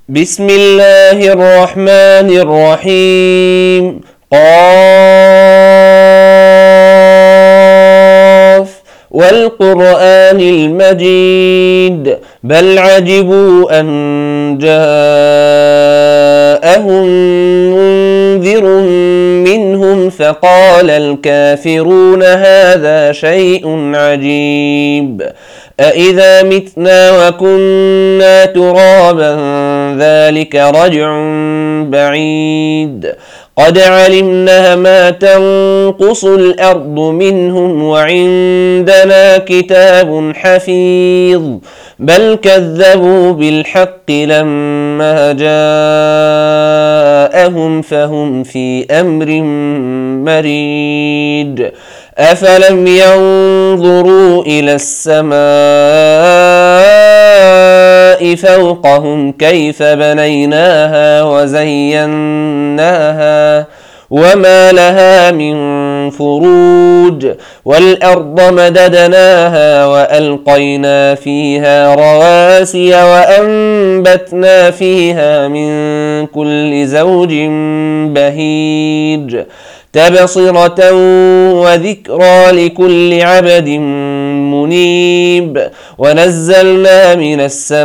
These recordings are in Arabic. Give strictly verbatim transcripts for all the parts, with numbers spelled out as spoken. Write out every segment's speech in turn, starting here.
بسم الله الرحمن الرحيم. قاف والقرآن المجيد بل عجبوا أن جاءهم منذر منهم فقال الكافرون هذا شيء عجيب أإذا متنا وكنا ترابا ذلك رجع بعيد قد علمنا ما تنقص الأرض منهم وعندنا كتاب حفيظ بل كذبوا بالحق لما جاءهم فهم في أمر مريج أفلم ينظروا إلى السماء فوقهم كيف بنيناها وزيناها وما لها من فروج والأرض مددناها وألقينا فيها رواسي وأنبتنا فيها من كل زوج بهيج تبصرة وذكرى لكل عبد منيب ونزلنا من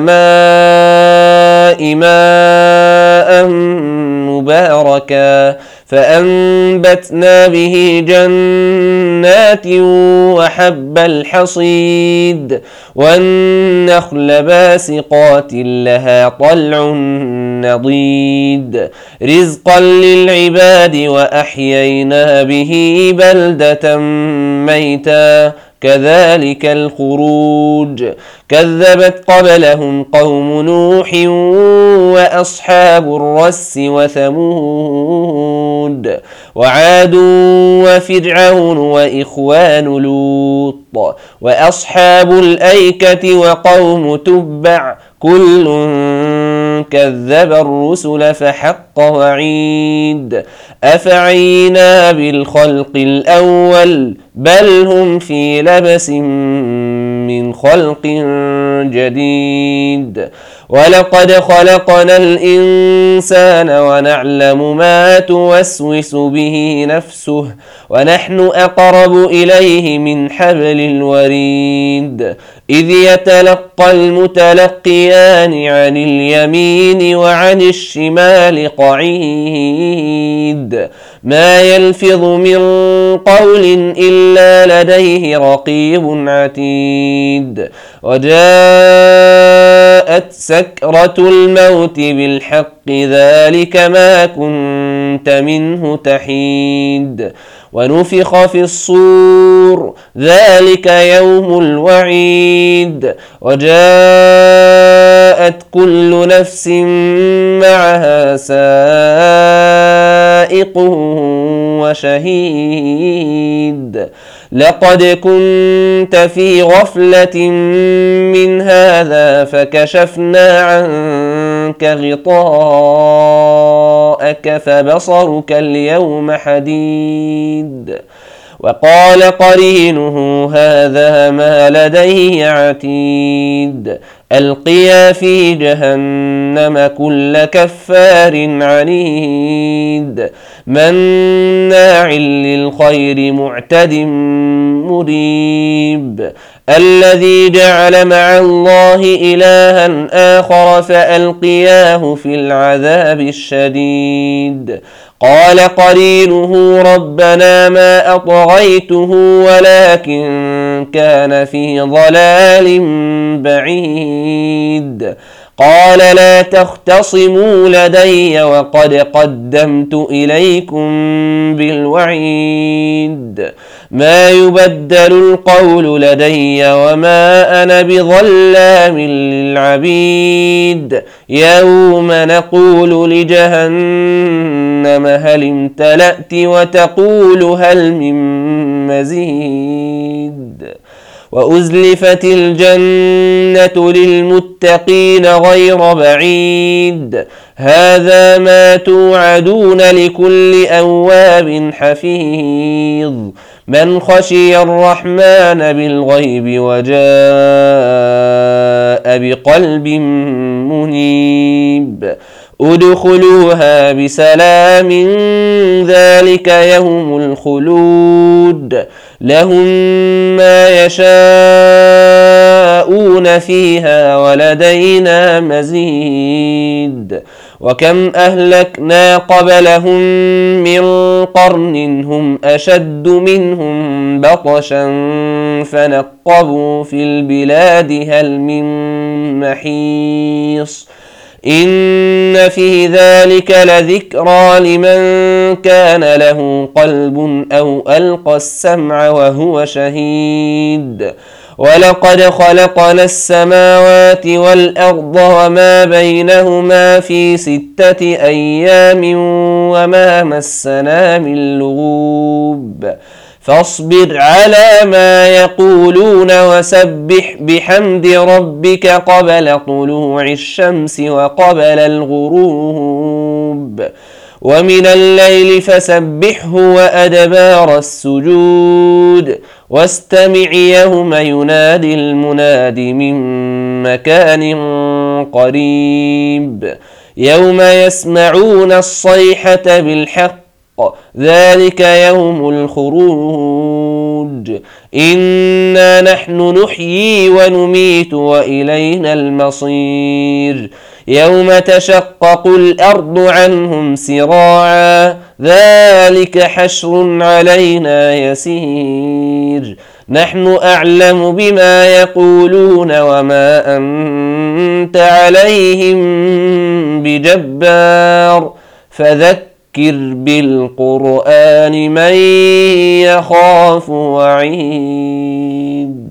السماء ماء مباركا فأنبتنا به جنات وحب الحصيد والنخل باسقات لها طلع نضيد رزقا للعباد وأحيينا به بلدة ميتا كذلك الخروج كذبت قبلهم قوم نوح وأصحاب الرس وثمود وعاد وفرعون وإخوان لوط وأصحاب الأيكة وقوم تبع كل كذب الرسل فحق وعيد أفعينا بالخلق الأول بل هم في لبس من خلق جديد ولقد خلقنا الإنسان ونعلم ما توسوس به نفسه ونحن أقرب إليه من حبل الوريد إذ يتلقى المتلقيان عن اليمين وعن الشمال قعيد ما يلفظ من قول إلا لديه رقيب عتيد وجاءت سكرة الموت بالحق ذلك ما كنت منه تحيد ونفخ في الصور ذلك يوم الوعيد وجاءت كل نفس معها سائق وشهيد لقد كنت في غفلة من هذا فكشفنا عنك غطاءك فبصرك اليوم حديد وقال قرينه هذا ما لديه عتيد ألقيا في جهنم كل كفار عنيد مناع للخير معتد مريب الذي جعل مع الله إلها آخر فألقياه في العذاب الشديد قال قرينه ربنا ما أطغيته ولكن كان في ضلال بعيد قال لا تختصموا لدي وقد قدمت إليكم بالوعيد ما يبدل القول لدي وما أنا بظلام للعبيد يوم نقول لجهنم هل امتلأت وتقول هل من مزيد وأزلفت الجنة للمتقين غير بعيد هذا ما توعدون لكل أواب حفيظ من خشي الرحمن بالغيب وجاء بقلب منيب ادخلوها بسلام ذلك يوم الخلود لهم ما يشاءون فيها ولدينا مزيد وكم أهلكنا قبلهم من قرن هم أشد منهم بطشا فنقبوا في البلاد هل من محيص إن في ذلك لذكرى لمن كان له قلب أو ألقى السمع وهو شهيد ولقد خلقنا السماوات والأرض وما بينهما في ستة أيام وما مسنا من لغوب فاصبر على ما يقولون وسبح بحمد ربك قبل طلوع الشمس وقبل الغروب ومن الليل فسبحه وأدبار السجود واستمع يوم ينادي المناد من مكان قريب يوم يسمعون الصيحة بالحق ذلك يوم الخروج إنا نحن نحيي ونميت وإلينا المصير يوم تشقق الأرض عنهم سراعا ذلك حشر علينا يسير نحن أعلم بما يقولون وما أنت عليهم بجبار فذكر بالقرآن من يخاف وعيد.